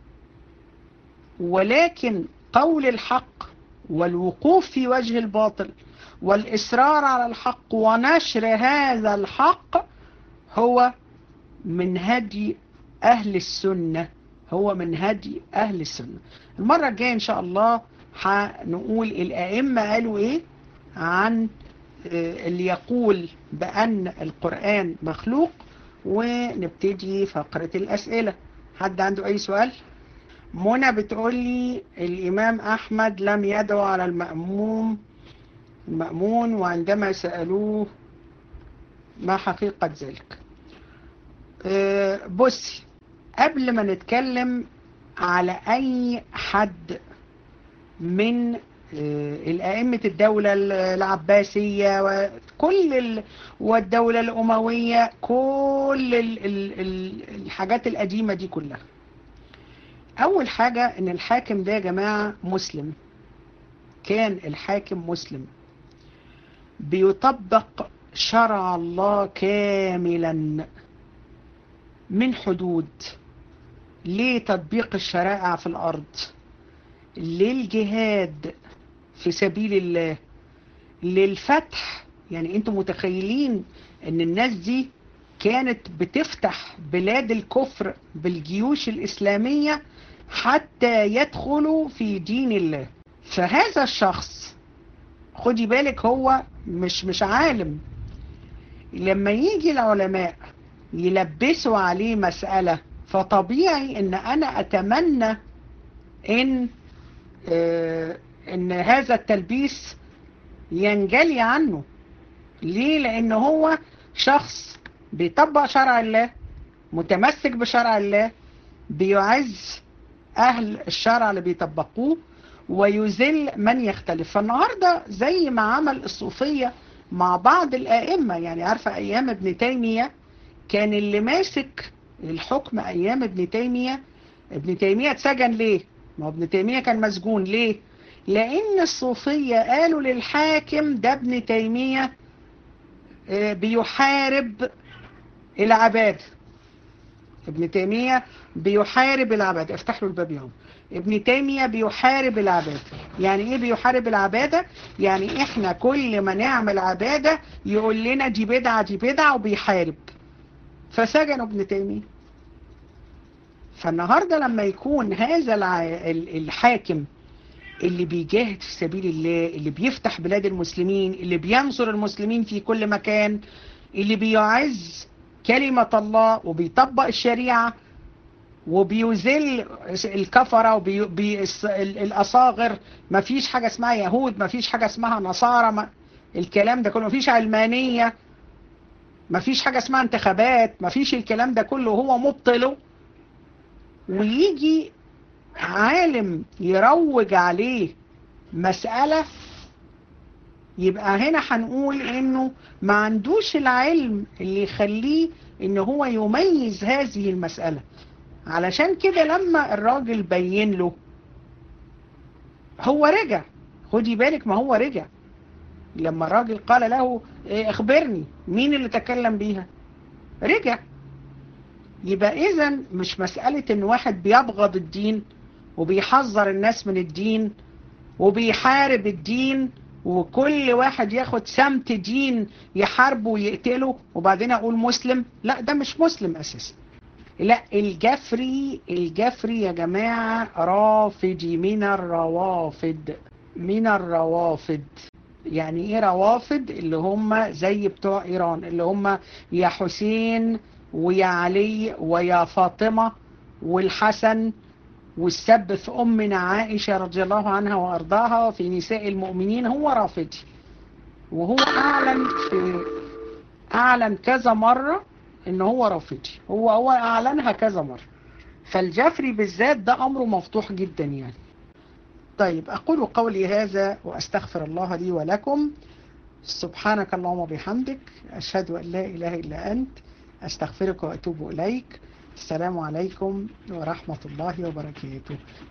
ولكن قول الحق والوقوف في وجه الباطل والإصرار على الحق ونشر هذا الحق هو من هدي أهل السنة، هو من هدي أهل السنة. المرة الجاية إن شاء الله هنقول الأئمة قالوا إيه عن اللي يقول بأن القرآن مخلوق، ونبتدي فقرة الأسئلة. حد عنده أي سؤال؟ منى بتقول لي الإمام أحمد لم يدعو على المأموم المأمون، وعندما سألوه ما حقيقة ذلك. أه بصي، قبل ما نتكلم على أي حد من أه الأئمة الدولة العباسية وكل ال والدولة الأموية، كل ال ال ال الحاجات القديمة دي كلها، أول حاجة إن الحاكم ده يا جماعة مسلم. كان الحاكم مسلم بيطبق شرع الله كاملا من حدود لتطبيق الشرائع في الأرض، للجهاد في سبيل الله، للفتح. يعني انتم متخيلين ان الناس دي كانت بتفتح بلاد الكفر بالجيوش الإسلامية حتى يدخلوا في دين الله. فهذا الشخص خدي بالك هو مش مش عالم. لما يجي العلماء يلبسوا عليه مسألة، فطبيعي ان انا اتمنى ان آه ان هذا التلبيس ينجلي عنه. ليه؟ لان هو شخص بيطبق شرع الله، متمسك بشرع الله، بيعز اهل الشرع اللي بيطبقوه ويذل من يختلف. فالنهاردة زي ما عمل الصوفية مع بعض الائمة، يعني عارفة ايام ابن تيمية كان اللي ماسك الحكم ايام ابن تيمية، ابن تيمية اتسجن ليه؟ ما ابن تيمية كان مسجون ليه؟ لان الصوفية قالوا للحاكم ده ابن تيمية بيحارب العباد، ابن تيمية بيحارب العباد. افتح له الباب يوم. ابن تيمية بيحارب العباد. يعني ايه بيحارب العبادة؟ يعني احنا كل ما نعمل عبادة يقول لنا دي بدعة دي بدعة وبيحارب. فسجنوا ابن تيمية. فالنهاردة لما يكون هذا الحاكم اللي بيجاهد في سبيل الله، اللي بيفتح بلاد المسلمين، اللي بينصر المسلمين في كل مكان، اللي بيعز كلمة الله وبيطبق الشريعة وبيذل الكفرة والأصاغر، مفيش حاجة اسمها يهود، مفيش حاجة اسمها نصارى، ما الكلام ده كله، مفيش علمانية، مفيش حاجة اسمها انتخابات، مفيش الكلام ده كله، هو مبطله. ويجي عالم يروج عليه مسألة، يبقى هنا هنقول انه ما عندوش العلم اللي يخليه ان هو يميز هذه المسألة. علشان كده لما الراجل بين له هو رجع. خدي بالك، ما هو رجع لما الراجل قال له اخبرني مين اللي تكلم بيها، رجع. يبقى اذن مش مسألة ان واحد بيبغض الدين وبيحذر الناس من الدين وبيحارب الدين وكل واحد ياخد سمت دين يحاربه ويقتله وبعدين اقول مسلم. لا، ده مش مسلم اساسا. لا، الجفري الجفري يا جماعة رافضي من الروافد، من الروافد. يعني ايه روافد؟ اللي هم زي بتوع ايران، اللي هم يا حسين ويا علي ويا فاطمة والحسن، والسب في أمنا عائشة رضي الله عنها وأرضاها في نساء المؤمنين. هو رافضي، وهو أعلن في أعلن كذا مرة إن هو رافضي، هو هو أعلنها كذا مرة. فالجفري بالذات ده أمره مفتوح جدا يعني. طيب، أقول قولي هذا وأستغفر الله لي ولكم. سبحانك اللهم وبحمدك، أشهد أن لا إله إلا أنت، أستغفرك وأتوب إليك. السلام عليكم ورحمة الله وبركاته.